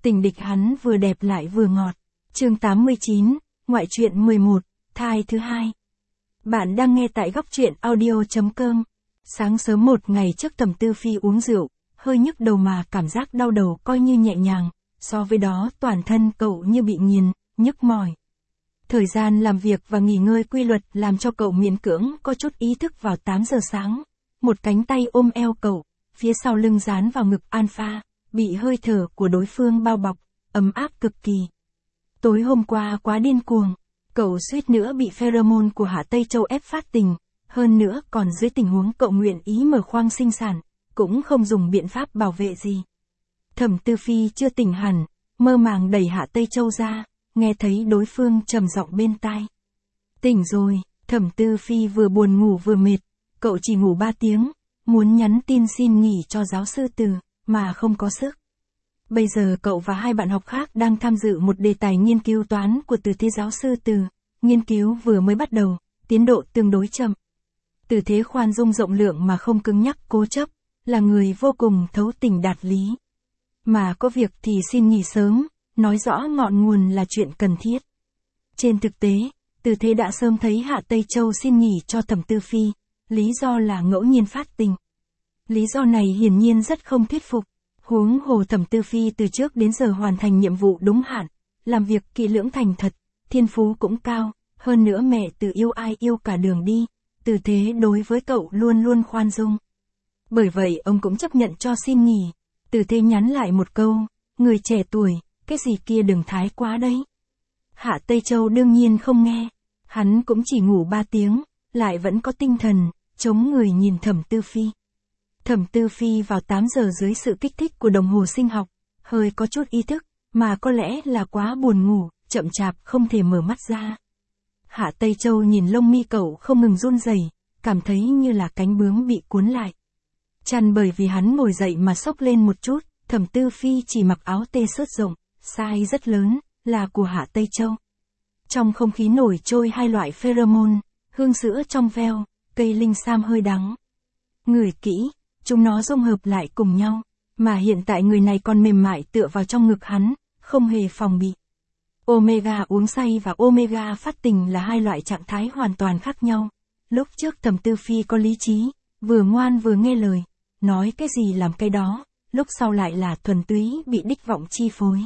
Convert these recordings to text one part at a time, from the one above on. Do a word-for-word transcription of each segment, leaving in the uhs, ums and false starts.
Tình địch hắn vừa đẹp lại vừa ngọt. Chương tám mươi chín, ngoại truyện mười một, thai thứ hai. Bạn đang nghe tại góc truyện audio chấm com. Sáng sớm một ngày trước Thẩm Tư Phi uống rượu, hơi nhức đầu mà cảm giác đau đầu coi như nhẹ nhàng, so với đó toàn thân cậu như bị nghiền, nhức mỏi. Thời gian làm việc và nghỉ ngơi quy luật làm cho cậu miễn cưỡng có chút ý thức vào tám giờ sáng. Một cánh tay ôm eo cậu, phía sau lưng dán vào ngực Alpha, bị hơi thở của đối phương bao bọc, ấm áp cực kỳ. Tối hôm qua quá điên cuồng, cậu suýt nữa bị pheromone của Hạ Tây Châu ép phát tình, hơn nữa còn dưới tình huống cậu nguyện ý mở khoang sinh sản, cũng không dùng biện pháp bảo vệ gì. Thẩm Tư Phi chưa tỉnh hẳn, mơ màng đẩy Hạ Tây Châu ra, nghe thấy đối phương trầm giọng bên tai. Tỉnh rồi, Thẩm Tư Phi vừa buồn ngủ vừa mệt, cậu chỉ ngủ ba tiếng, muốn nhắn tin xin nghỉ cho giáo sư Từ, mà không có sức. Bây giờ cậu và hai bạn học khác đang tham dự một đề tài nghiên cứu toán của Từ Thế giáo sư Từ, nghiên cứu vừa mới bắt đầu, tiến độ tương đối chậm. Từ Thế khoan dung rộng lượng mà không cứng nhắc cố chấp, là người vô cùng thấu tình đạt lý. Mà có việc thì xin nghỉ sớm, nói rõ ngọn nguồn là chuyện cần thiết. Trên thực tế, Từ Thế đã sớm thấy Hạ Tây Châu xin nghỉ cho Thẩm Tư Phi, lý do là ngẫu nhiên phát tình. Lý do này hiển nhiên rất không thuyết phục, huống hồ Thẩm Tư Phi từ trước đến giờ hoàn thành nhiệm vụ đúng hạn, làm việc kỹ lưỡng thành thật, thiên phú cũng cao, hơn nữa mẹ Từ yêu ai yêu cả đường đi, Từ Thế đối với cậu luôn luôn khoan dung. Bởi vậy ông cũng chấp nhận cho xin nghỉ. Từ Thế nhắn lại một câu, người trẻ tuổi, cái gì kia đừng thái quá đấy. Hạ Tây Châu đương nhiên không nghe, hắn cũng chỉ ngủ ba tiếng, lại vẫn có tinh thần, chống người nhìn Thẩm Tư Phi. Thẩm Tư Phi vào tám giờ dưới sự kích thích của đồng hồ sinh học, hơi có chút ý thức, mà có lẽ là quá buồn ngủ, chậm chạp không thể mở mắt ra. Hạ Tây Châu nhìn lông mi cậu không ngừng run rẩy, cảm thấy như là cánh bướm bị cuốn lại. Chăn bởi vì hắn ngồi dậy mà xốc lên một chút, Thẩm Tư Phi chỉ mặc áo tê sớt rộng, size rất lớn, là của Hạ Tây Châu. Trong không khí nổi trôi hai loại pheromone, hương sữa trong veo, cây linh sam hơi đắng. Ngửi kỹ, chúng nó dung hợp lại cùng nhau, mà hiện tại người này còn mềm mại tựa vào trong ngực hắn, không hề phòng bị. Omega uống say và Omega phát tình là hai loại trạng thái hoàn toàn khác nhau. Lúc trước Thẩm Tư Phi có lý trí, vừa ngoan vừa nghe lời, nói cái gì làm cái đó, lúc sau lại là thuần túy bị đích vọng chi phối.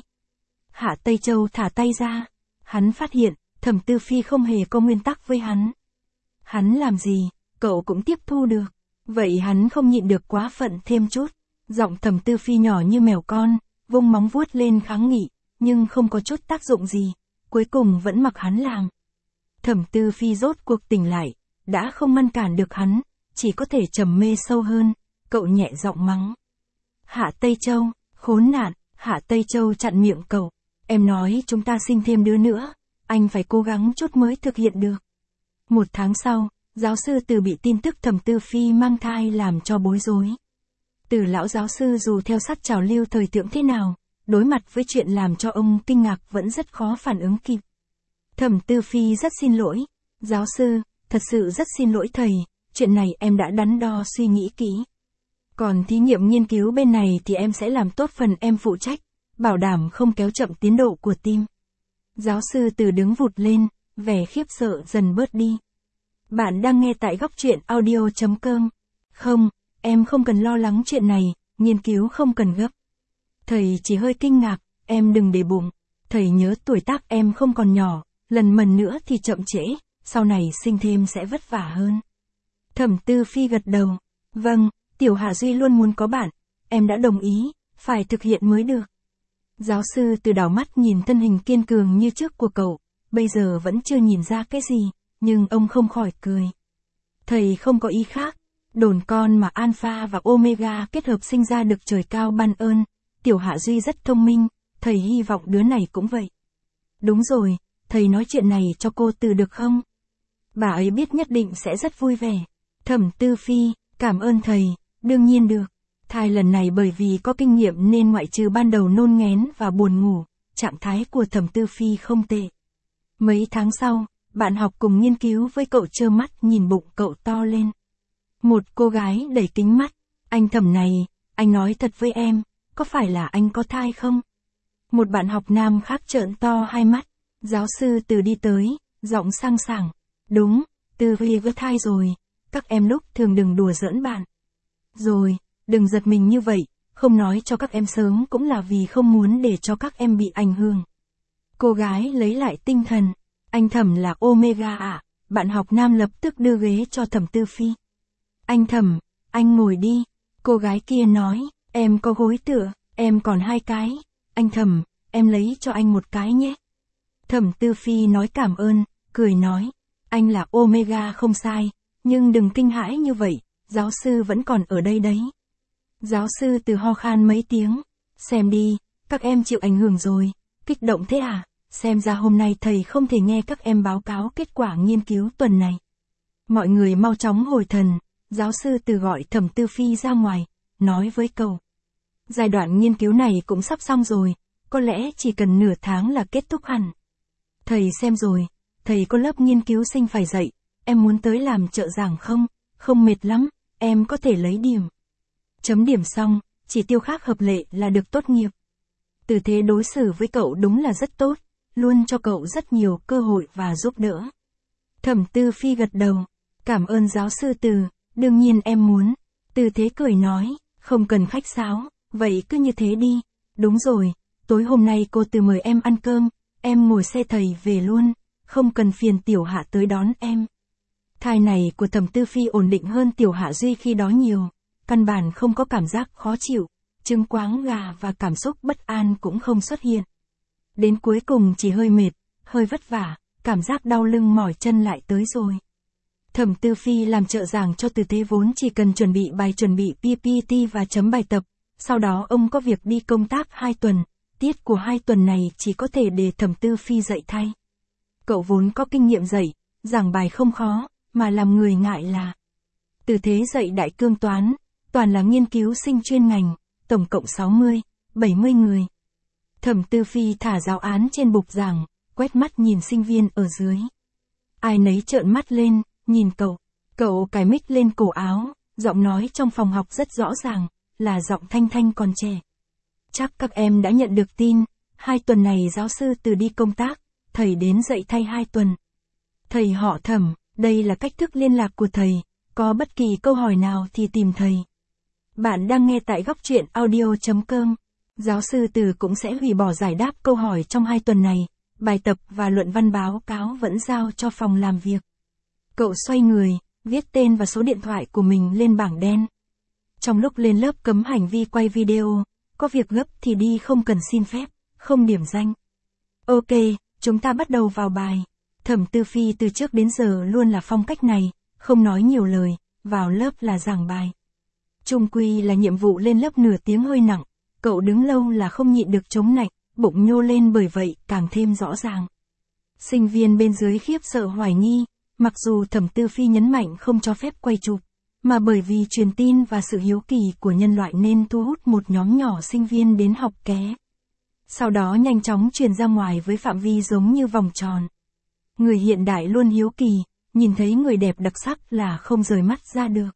Hạ Tây Châu thả tay ra, hắn phát hiện, Thẩm Tư Phi không hề có nguyên tắc với hắn. Hắn làm gì, cậu cũng tiếp thu được, vậy hắn không nhịn được quá phận thêm chút. Giọng Thẩm Tư Phi nhỏ như mèo con, vung móng vuốt lên kháng nghị, nhưng không có chút tác dụng gì, cuối cùng vẫn mặc hắn làm. Thẩm Tư Phi rốt cuộc tỉnh lại, đã không ngăn cản được hắn, chỉ có thể trầm mê sâu hơn, cậu nhẹ giọng mắng. Hạ Tây Châu, khốn nạn. Hạ Tây Châu chặn miệng cậu, em nói chúng ta sinh thêm đứa nữa, anh phải cố gắng chút mới thực hiện được. Một tháng sau, giáo sư Từ bị tin tức Thẩm Tư Phi mang thai làm cho bối rối. Từ lão giáo sư dù theo sát trào lưu thời thượng thế nào, đối mặt với chuyện làm cho ông kinh ngạc vẫn rất khó phản ứng kịp. Thẩm Tư Phi rất xin lỗi, giáo sư, thật sự rất xin lỗi thầy, chuyện này em đã đắn đo suy nghĩ kỹ. Còn thí nghiệm nghiên cứu bên này thì em sẽ làm tốt phần em phụ trách, bảo đảm không kéo chậm tiến độ của team. Giáo sư Từ đứng vụt lên, vẻ khiếp sợ dần bớt đi. Bạn đang nghe tại góc truyện audio chấm com. Không, em không cần lo lắng chuyện này, nghiên cứu không cần gấp. Thầy chỉ hơi kinh ngạc, em đừng để bụng. Thầy nhớ tuổi tác em không còn nhỏ, lần mần nữa thì chậm trễ, sau này sinh thêm sẽ vất vả hơn. Thẩm Tư Phi gật đầu. Vâng, Tiểu Hạ Duy luôn muốn có bạn, em đã đồng ý, phải thực hiện mới được. Giáo sư Từ đảo mắt nhìn thân hình kiên cường như trước của cậu, bây giờ vẫn chưa nhìn ra cái gì, nhưng ông không khỏi cười. Thầy không có ý khác, đồn con mà Alpha và Omega kết hợp sinh ra được trời cao ban ơn, Tiểu Hạ Duy rất thông minh, thầy hy vọng đứa này cũng vậy. Đúng rồi, thầy nói chuyện này cho cô Từ được không? Bà ấy biết nhất định sẽ rất vui vẻ. Thẩm Tư Phi, cảm ơn thầy, đương nhiên được. Thai lần này bởi vì có kinh nghiệm nên ngoại trừ ban đầu nôn nghén và buồn ngủ, trạng thái của Thẩm Tư Phi không tệ. Mấy tháng sau, bạn học cùng nghiên cứu với cậu trơ mắt nhìn bụng cậu to lên. Một cô gái đẩy kính mắt, anh Thẩm này, anh nói thật với em, có phải là anh có thai không? Một bạn học nam khác trợn to hai mắt. Giáo sư Từ đi tới, giọng sang sảng. Đúng, Từ Huy có thai rồi. Các em lúc thường đừng đùa giỡn bạn. Rồi, đừng giật mình như vậy, không nói cho các em sớm cũng là vì không muốn để cho các em bị ảnh hưởng. Cô gái lấy lại tinh thần. Anh Thẩm là Omega ạ. Bạn học nam lập tức đưa ghế cho Thẩm Tư Phi. Anh Thẩm, anh ngồi đi. Cô gái kia nói, em có gối tựa, em còn hai cái. Anh Thẩm, em lấy cho anh một cái nhé. Thẩm Tư Phi nói cảm ơn, cười nói, anh là Omega không sai, nhưng đừng kinh hãi như vậy, giáo sư vẫn còn ở đây đấy. Giáo sư Từ ho khan mấy tiếng, xem đi, các em chịu ảnh hưởng rồi, kích động thế à, xem ra hôm nay thầy không thể nghe các em báo cáo kết quả nghiên cứu tuần này. Mọi người mau chóng hồi thần, giáo sư Từ gọi Thẩm Tư Phi ra ngoài, nói với cậu. Giai đoạn nghiên cứu này cũng sắp xong rồi, có lẽ chỉ cần nửa tháng là kết thúc hẳn. Thầy xem rồi, thầy có lớp nghiên cứu sinh phải dạy, em muốn tới làm trợ giảng không? Không mệt lắm, em có thể lấy điểm. Chấm điểm xong, chỉ tiêu khác hợp lệ là được tốt nghiệp. Từ thế đối xử với cậu đúng là rất tốt, luôn cho cậu rất nhiều cơ hội và giúp đỡ. Thẩm Tư Phi gật đầu, cảm ơn giáo sư Từ, đương nhiên em muốn. Từ thế cười nói, không cần khách sáo, vậy cứ như thế đi. Đúng rồi, tối hôm nay cô Từ mời em ăn cơm, em ngồi xe thầy về luôn, không cần phiền Tiểu Hạ tới đón em. Thai này của Thẩm Tư Phi ổn định hơn Tiểu Hạ Duy khi đó nhiều, căn bản không có cảm giác khó chịu, chứng quáng gà và cảm xúc bất an cũng không xuất hiện. Đến cuối cùng chỉ hơi mệt, hơi vất vả, cảm giác đau lưng mỏi chân lại tới rồi. Thẩm Tư Phi làm trợ giảng cho Từ thế vốn chỉ cần chuẩn bị bài chuẩn bị pê pê tê và chấm bài tập, sau đó ông có việc đi công tác hai tuần, tiết của hai tuần này chỉ có thể để Thẩm Tư Phi dạy thay. Cậu vốn có kinh nghiệm dạy, giảng bài không khó, mà làm người ngại là Từ thế dạy đại cương toán, toàn là nghiên cứu sinh chuyên ngành, tổng cộng sáu mươi, bảy mươi người. Thẩm Tư Phi thả giáo án trên bục giảng, quét mắt nhìn sinh viên ở dưới. Ai nấy trợn mắt lên, nhìn cậu. Cậu cài mic lên cổ áo, giọng nói trong phòng học rất rõ ràng, là giọng thanh thanh còn trẻ. Chắc các em đã nhận được tin, hai tuần này giáo sư Từ đi công tác, thầy đến dạy thay hai tuần. Thầy họ Thẩm, đây là cách thức liên lạc của thầy, có bất kỳ câu hỏi nào thì tìm thầy. Bạn đang nghe tại góc truyện audio chấm com. Giáo sư Từ cũng sẽ hủy bỏ giải đáp câu hỏi trong hai tuần này, bài tập và luận văn báo cáo vẫn giao cho phòng làm việc. Cậu xoay người, viết tên và số điện thoại của mình lên bảng đen. Trong lúc lên lớp cấm hành vi quay video, có việc gấp thì đi không cần xin phép, không điểm danh. Ok, chúng ta bắt đầu vào bài. Thẩm Tư Phi từ trước đến giờ luôn là phong cách này, không nói nhiều lời, vào lớp là giảng bài. Chung quy là nhiệm vụ lên lớp nửa tiếng hơi nặng, cậu đứng lâu là không nhịn được chống nạnh, bụng nhô lên bởi vậy càng thêm rõ ràng. Sinh viên bên dưới khiếp sợ hoài nghi, mặc dù Thẩm Tư Phi nhấn mạnh không cho phép quay chụp, mà bởi vì truyền tin và sự hiếu kỳ của nhân loại nên thu hút một nhóm nhỏ sinh viên đến học ké. Sau đó nhanh chóng truyền ra ngoài với phạm vi giống như vòng tròn. Người hiện đại luôn hiếu kỳ, nhìn thấy người đẹp đặc sắc là không rời mắt ra được.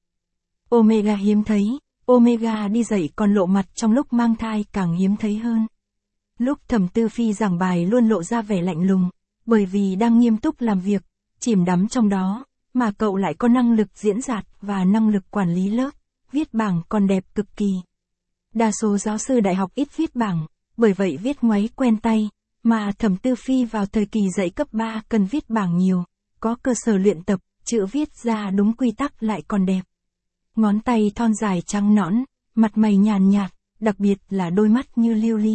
Omega hiếm thấy, Omega đi dạy còn lộ mặt trong lúc mang thai càng hiếm thấy hơn. Lúc Thẩm Tư Phi giảng bài luôn lộ ra vẻ lạnh lùng, bởi vì đang nghiêm túc làm việc, chìm đắm trong đó, mà cậu lại có năng lực diễn đạt và năng lực quản lý lớp, viết bảng còn đẹp cực kỳ. Đa số giáo sư đại học ít viết bảng, bởi vậy viết ngoáy quen tay, mà Thẩm Tư Phi vào thời kỳ dạy cấp ba cần viết bảng nhiều, có cơ sở luyện tập, chữ viết ra đúng quy tắc lại còn đẹp. Ngón tay thon dài trắng nõn, mặt mày nhàn nhạt, đặc biệt là đôi mắt như lưu ly.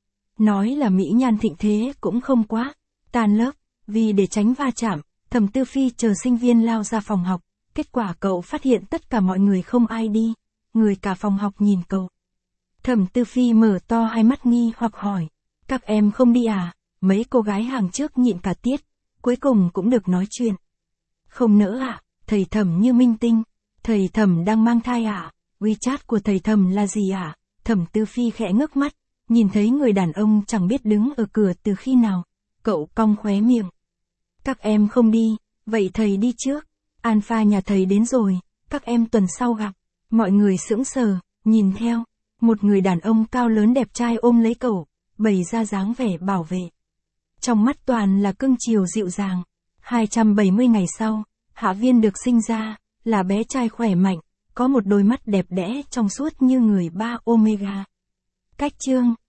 Nói là mỹ nhan thịnh thế cũng không quá. Tan lớp, vì để tránh va chạm, Thẩm Tư Phi chờ sinh viên lao ra phòng học, kết quả cậu phát hiện tất cả mọi người không ai đi, người cả phòng học nhìn cậu. Thẩm Tư Phi mở to hai mắt nghi hoặc hỏi, các em không đi à? Mấy cô gái hàng trước nhịn cả tiết, cuối cùng cũng được nói chuyện. Không nỡ ạ, à? Thầy Thẩm như minh tinh, thầy Thẩm đang mang thai ạ, à? WeChat của thầy Thẩm là gì ạ? À? Thẩm Tư Phi khẽ ngước mắt, nhìn thấy người đàn ông chẳng biết đứng ở cửa từ khi nào, cậu cong khóe miệng. Các em không đi, vậy thầy đi trước, Alpha nhà thầy đến rồi, các em tuần sau gặp. Mọi người sững sờ, nhìn theo, một người đàn ông cao lớn đẹp trai ôm lấy cậu, bày ra dáng vẻ bảo vệ. Trong mắt toàn là cưng chiều dịu dàng. hai trăm bảy mươi ngày sau, Hạ Viên được sinh ra, là bé trai khỏe mạnh, có một đôi mắt đẹp đẽ trong suốt như người ba Omega. Cách chương